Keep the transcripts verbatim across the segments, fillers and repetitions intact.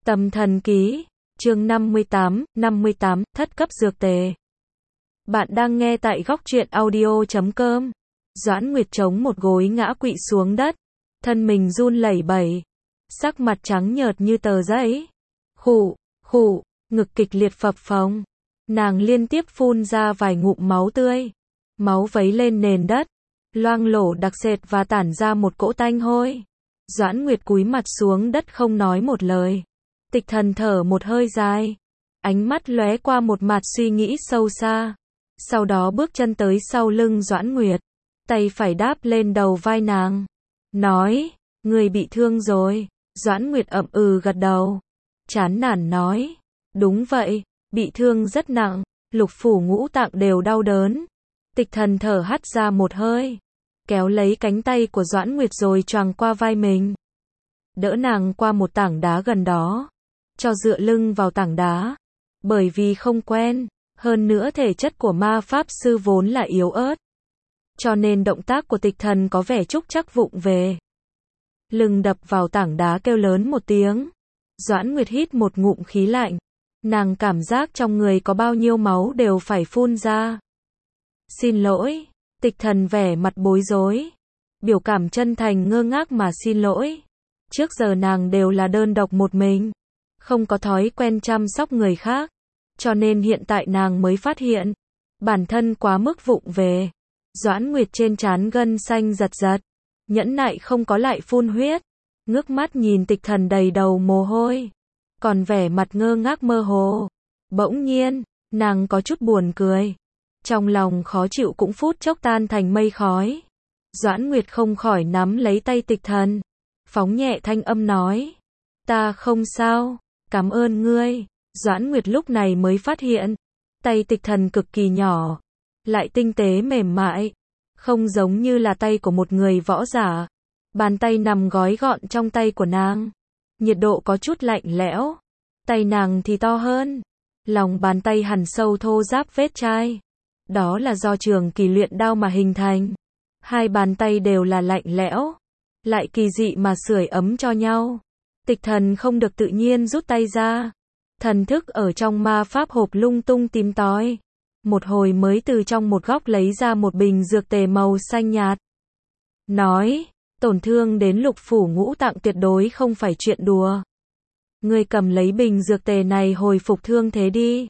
Tâm thần ký, chương năm mươi tám, năm mươi tám, thất cấp dược tề. Bạn đang nghe tại góc truyện audio chấm com. Doãn Nguyệt chống một gối ngã quỵ xuống đất, thân mình run lẩy bẩy, sắc mặt trắng nhợt như tờ giấy. Khụ, khụ, ngực kịch liệt phập phồng, nàng liên tiếp phun ra vài ngụm máu tươi, máu vấy lên nền đất, loang lổ đặc sệt và tản ra một cỗ tanh hôi. Doãn Nguyệt cúi mặt xuống đất không nói một lời. Tịch Thần thở một hơi dài, ánh mắt lóe qua một mạt suy nghĩ sâu xa, sau đó bước chân tới sau lưng Doãn Nguyệt, tay phải đáp lên đầu vai nàng, nói, người bị thương rồi. Doãn Nguyệt ậm ừ gật đầu, chán nản nói, đúng vậy, bị thương rất nặng, lục phủ ngũ tạng đều đau đớn. Tịch Thần thở hắt ra một hơi, kéo lấy cánh tay của Doãn Nguyệt rồi choàng qua vai mình, đỡ nàng qua một tảng đá gần đó, cho dựa lưng vào tảng đá. Bởi vì không quen, hơn nữa thể chất của ma pháp sư vốn là yếu ớt, cho nên động tác của Tịch Thần có vẻ trúc trắc vụng về. Lưng đập vào tảng đá kêu lớn một tiếng. Doãn Nguyệt hít một ngụm khí lạnh, nàng cảm giác trong người có bao nhiêu máu đều phải phun ra. Xin lỗi. Tịch Thần vẻ mặt bối rối, biểu cảm chân thành ngơ ngác mà xin lỗi. Trước giờ nàng đều là đơn độc một mình, không có thói quen chăm sóc người khác, cho nên hiện tại nàng mới phát hiện bản thân quá mức vụng về. Doãn Nguyệt trên trán gân xanh giật giật, nhẫn nại không có lại phun huyết, ngước mắt nhìn Tịch Thần đầy đầu mồ hôi, còn vẻ mặt ngơ ngác mơ hồ. Bỗng nhiên, nàng có chút buồn cười, trong lòng khó chịu cũng phút chốc tan thành mây khói. Doãn Nguyệt không khỏi nắm lấy tay Tịch Thần, phóng nhẹ thanh âm nói, ta không sao, cảm ơn ngươi. Doãn Nguyệt lúc này mới phát hiện, tay Tịch Thần cực kỳ nhỏ, lại tinh tế mềm mại, không giống như là tay của một người võ giả. Bàn tay nằm gói gọn trong tay của nàng, nhiệt độ có chút lạnh lẽo. Tay nàng thì to hơn, lòng bàn tay hằn sâu thô ráp vết chai, đó là do trường kỳ luyện đao mà hình thành. Hai bàn tay đều là lạnh lẽo, lại kỳ dị mà sưởi ấm cho nhau. Tịch Thần không được tự nhiên rút tay ra, thần thức ở trong ma pháp hộp lung tung tìm tòi, một hồi mới từ trong một góc lấy ra một bình dược tề màu xanh nhạt. Nói, tổn thương đến lục phủ ngũ tạng tuyệt đối không phải chuyện đùa. Ngươi cầm lấy bình dược tề này hồi phục thương thế đi.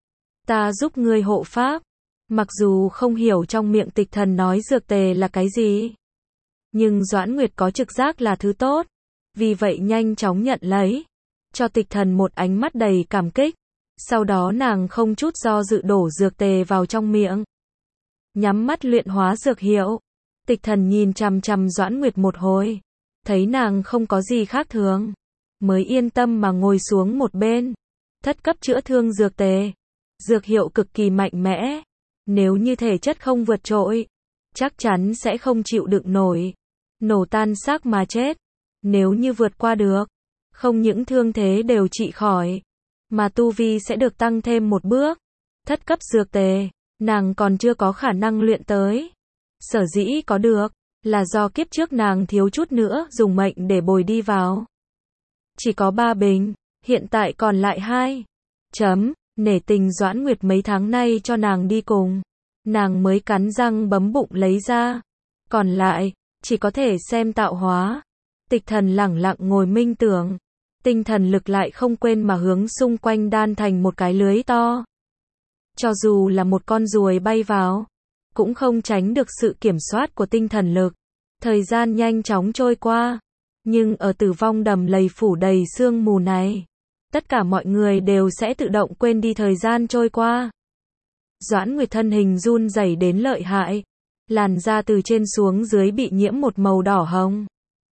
Ta giúp ngươi hộ pháp. Mặc dù không hiểu trong miệng Tịch Thần nói dược tề là cái gì, nhưng Doãn Nguyệt có trực giác là thứ tốt, vì vậy nhanh chóng nhận lấy, cho Tịch Thần một ánh mắt đầy cảm kích. Sau đó nàng không chút do dự đổ dược tề vào trong miệng, nhắm mắt luyện hóa dược hiệu. Tịch Thần nhìn chằm chằm Doãn Nguyệt một hồi, thấy nàng không có gì khác thường, mới yên tâm mà ngồi xuống một bên. Thất cấp chữa thương dược tề, dược hiệu cực kỳ mạnh mẽ, nếu như thể chất không vượt trội, chắc chắn sẽ không chịu đựng nổi, nổ tan xác mà chết. Nếu như vượt qua được, không những thương thế đều trị khỏi, mà tu vi sẽ được tăng thêm một bước. Thất cấp dược tề, nàng còn chưa có khả năng luyện tới. Sở dĩ có được, là do kiếp trước nàng thiếu chút nữa dùng mệnh để bồi đi vào. Chỉ có ba bình, hiện tại còn lại hai. Chấm, nể tình Doãn Nguyệt mấy tháng nay cho nàng đi cùng, nàng mới cắn răng bấm bụng lấy ra. Còn lại, chỉ có thể xem tạo hóa. Tịch Thần lẳng lặng ngồi minh tưởng, tinh thần lực lại không quên mà hướng xung quanh đan thành một cái lưới to. Cho dù là một con ruồi bay vào, cũng không tránh được sự kiểm soát của tinh thần lực. Thời gian nhanh chóng trôi qua, nhưng ở Tử Vong đầm lầy phủ đầy sương mù này, tất cả mọi người đều sẽ tự động quên đi thời gian trôi qua. Doãn Nguyệt thân hình run rẩy đến lợi hại, làn da từ trên xuống dưới bị nhiễm một màu đỏ hồng,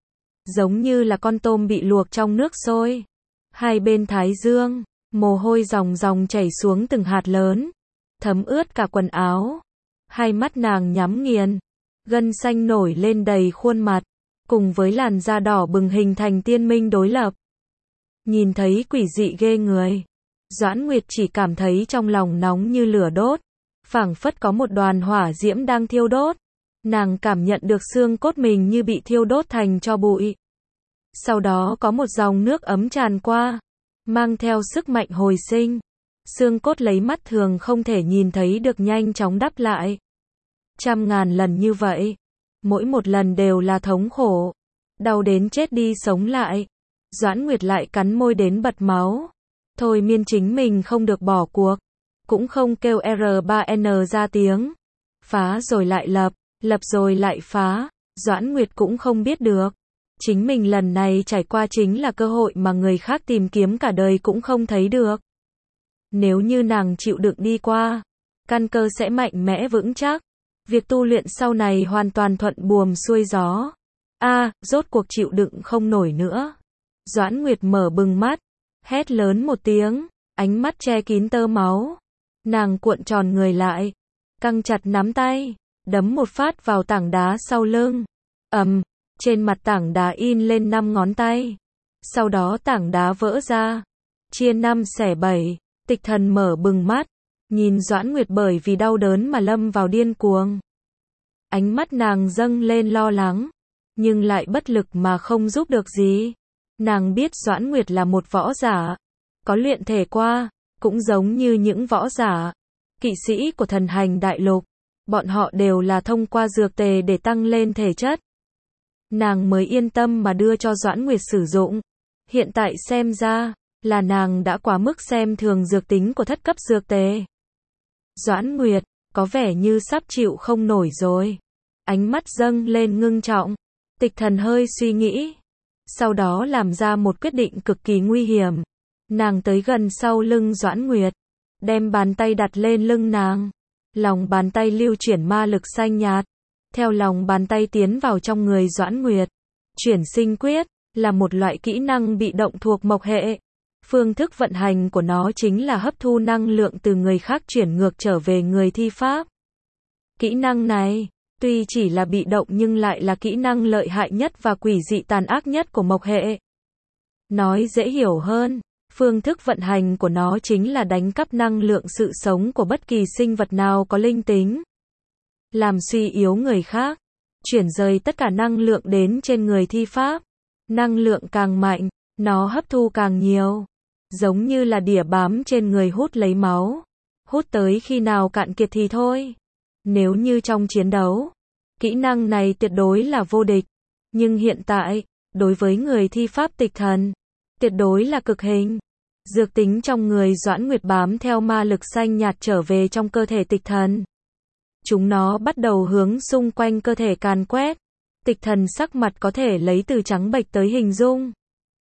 giống như là con tôm bị luộc trong nước sôi. Hai bên thái dương, mồ hôi ròng ròng chảy xuống từng hạt lớn, thấm ướt cả quần áo. Hai mắt nàng nhắm nghiền, gân xanh nổi lên đầy khuôn mặt, cùng với làn da đỏ bừng hình thành tiên minh đối lập. Nhìn thấy quỷ dị ghê người, Doãn Nguyệt chỉ cảm thấy trong lòng nóng như lửa đốt, phảng phất có một đoàn hỏa diễm đang thiêu đốt. Nàng cảm nhận được xương cốt mình như bị thiêu đốt thành tro bụi. Sau đó có một dòng nước ấm tràn qua, mang theo sức mạnh hồi sinh. Xương cốt lấy mắt thường không thể nhìn thấy được nhanh chóng đắp lại. Trăm ngàn lần như vậy, mỗi một lần đều là thống khổ, đau đến chết đi sống lại. Doãn Nguyệt lại cắn môi đến bật máu. Thôi miên chính mình không được bỏ cuộc, cũng không kêu R ba N ra tiếng. Phá rồi lại lập, lập rồi lại phá, Doãn Nguyệt cũng không biết được. Chính mình lần này trải qua chính là cơ hội mà người khác tìm kiếm cả đời cũng không thấy được. Nếu như nàng chịu đựng đi qua, căn cơ sẽ mạnh mẽ vững chắc. Việc tu luyện sau này hoàn toàn thuận buồm xuôi gió. A, à, rốt cuộc chịu đựng không nổi nữa. Doãn Nguyệt mở bừng mắt, hét lớn một tiếng, ánh mắt che kín tơ máu. Nàng cuộn tròn người lại, căng chặt nắm tay, đấm một phát vào tảng đá sau lưng. Ầm, trên mặt tảng đá in lên năm ngón tay. Sau đó tảng đá vỡ ra, chia năm xẻ bảy. Tịch Thần mở bừng mắt, nhìn Doãn Nguyệt bởi vì đau đớn mà lâm vào điên cuồng. Ánh mắt nàng dâng lên lo lắng, nhưng lại bất lực mà không giúp được gì. Nàng biết Doãn Nguyệt là một võ giả, có luyện thể qua, cũng giống như những võ giả, kỵ sĩ của thần hành đại lục. Bọn họ đều là thông qua dược tề để tăng lên thể chất. Nàng mới yên tâm mà đưa cho Doãn Nguyệt sử dụng. Hiện tại xem ra, là nàng đã quá mức xem thường dược tính của thất cấp dược tề. Doãn Nguyệt, có vẻ như sắp chịu không nổi rồi. Ánh mắt dâng lên ngưng trọng. Tịch Thần hơi suy nghĩ, sau đó làm ra một quyết định cực kỳ nguy hiểm. Nàng tới gần sau lưng Doãn Nguyệt, đem bàn tay đặt lên lưng nàng. Lòng bàn tay lưu chuyển ma lực xanh nhạt, theo lòng bàn tay tiến vào trong người Doãn Nguyệt. Chuyển sinh quyết là một loại kỹ năng bị động thuộc mộc hệ. Phương thức vận hành của nó chính là hấp thu năng lượng từ người khác chuyển ngược trở về người thi pháp. Kỹ năng này, tuy chỉ là bị động nhưng lại là kỹ năng lợi hại nhất và quỷ dị tàn ác nhất của mộc hệ. Nói dễ hiểu hơn, phương thức vận hành của nó chính là đánh cắp năng lượng sự sống của bất kỳ sinh vật nào có linh tính, làm suy yếu người khác, chuyển rời tất cả năng lượng đến trên người thi pháp. Năng lượng càng mạnh, nó hấp thu càng nhiều, giống như là đỉa bám trên người hút lấy máu, hút tới khi nào cạn kiệt thì thôi. Nếu như trong chiến đấu, kỹ năng này tuyệt đối là vô địch, nhưng hiện tại, đối với người thi pháp Tịch Thần, tuyệt đối là cực hình. Dược tính trong người Doãn Nguyệt bám theo ma lực xanh nhạt trở về trong cơ thể Tịch Thần. Chúng nó bắt đầu hướng xung quanh cơ thể càn quét. Tịch Thần sắc mặt có thể lấy từ trắng bệch tới hình dung.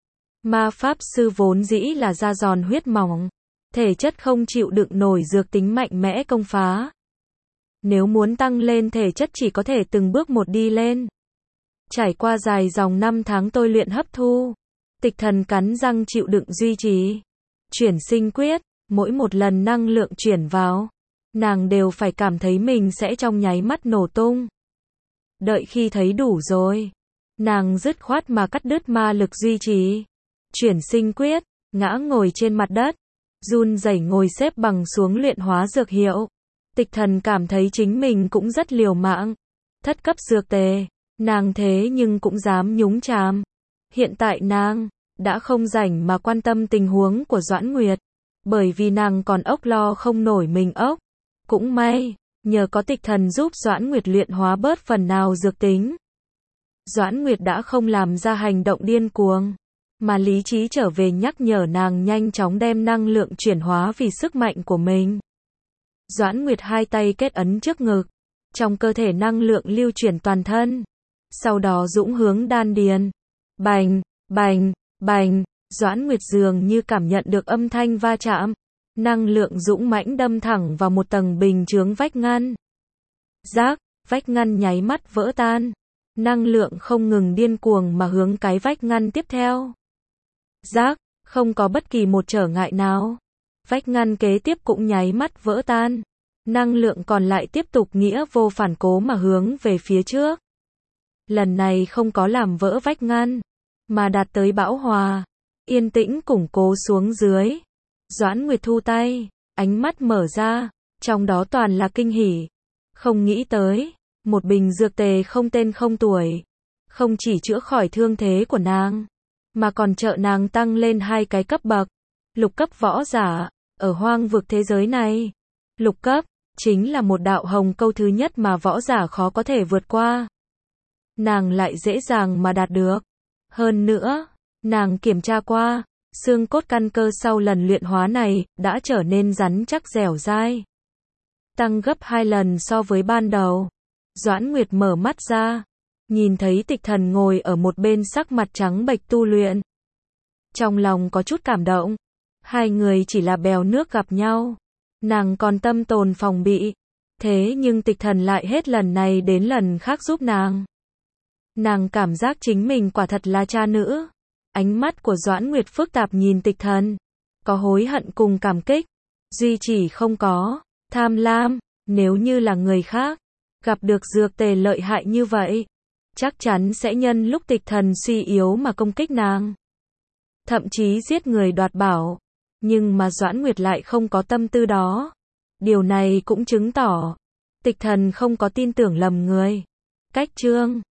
Ma pháp sư vốn dĩ là da giòn huyết mỏng, thể chất không chịu đựng nổi dược tính mạnh mẽ công phá. Nếu muốn tăng lên thể chất chỉ có thể từng bước một đi lên. Trải qua dài dòng năm tháng tôi luyện hấp thu, Tịch Thần cắn răng chịu đựng duy trì. Chuyển sinh quyết, mỗi một lần năng lượng chuyển vào, nàng đều phải cảm thấy mình sẽ trong nháy mắt nổ tung. Đợi khi thấy đủ rồi, nàng dứt khoát mà cắt đứt ma lực duy trì. Chuyển sinh quyết, ngã ngồi trên mặt đất, run rẩy ngồi xếp bằng xuống luyện hóa dược hiệu. Tịch Thần cảm thấy chính mình cũng rất liều mạng. Thất cấp dược tề, nàng thế nhưng cũng dám nhúng chàm. Hiện tại nàng đã không rảnh mà quan tâm tình huống của Doãn Nguyệt, bởi vì nàng còn ốc lo không nổi mình ốc. Cũng may, nhờ có Tịch Thần giúp Doãn Nguyệt luyện hóa bớt phần nào dược tính, Doãn Nguyệt đã không làm ra hành động điên cuồng, mà lý trí trở về nhắc nhở nàng nhanh chóng đem năng lượng chuyển hóa vì sức mạnh của mình. Doãn Nguyệt hai tay kết ấn trước ngực, trong cơ thể năng lượng lưu chuyển toàn thân, sau đó dũng hướng đan điền. Bành, bành, bành, Doãn Nguyệt dường như cảm nhận được âm thanh va chạm, năng lượng dũng mãnh đâm thẳng vào một tầng bình chướng vách ngăn. Rác, vách ngăn nháy mắt vỡ tan, năng lượng không ngừng điên cuồng mà hướng cái vách ngăn tiếp theo. Rác, không có bất kỳ một trở ngại nào, vách ngăn kế tiếp cũng nháy mắt vỡ tan, năng lượng còn lại tiếp tục nghĩa vô phản cố mà hướng về phía trước. Lần này không có làm vỡ vách ngăn, mà đạt tới bão hòa, yên tĩnh củng cố xuống dưới. Doãn Nguyệt thu tay, ánh mắt mở ra, trong đó toàn là kinh hỉ. Không nghĩ tới, một bình dược tề không tên không tuổi, không chỉ chữa khỏi thương thế của nàng, mà còn trợ nàng tăng lên hai cái cấp bậc. lục cấp võ giả, ở hoang vực thế giới này. Lục cấp, chính là một đạo hồng câu thứ nhất mà võ giả khó có thể vượt qua. Nàng lại dễ dàng mà đạt được. Hơn nữa, nàng kiểm tra qua, xương cốt căn cơ sau lần luyện hóa này, đã trở nên rắn chắc dẻo dai. Tăng gấp hai lần so với ban đầu. Doãn Nguyệt mở mắt ra, nhìn thấy Tịch Thần ngồi ở một bên sắc mặt trắng bệch tu luyện. Trong lòng có chút cảm động, hai người chỉ là bèo nước gặp nhau. Nàng còn tâm tồn phòng bị, thế nhưng Tịch Thần lại hết lần này đến lần khác giúp nàng. Nàng cảm giác chính mình quả thật là cha nữ. Ánh mắt của Doãn Nguyệt phức tạp nhìn Tịch Thần, có hối hận cùng cảm kích, duy chỉ không có tham lam. Nếu như là người khác, gặp được dược tề lợi hại như vậy, chắc chắn sẽ nhân lúc Tịch Thần suy yếu mà công kích nàng, thậm chí giết người đoạt bảo. Nhưng mà Doãn Nguyệt lại không có tâm tư đó. Điều này cũng chứng tỏ Tịch Thần không có tin tưởng lầm người. Cách chương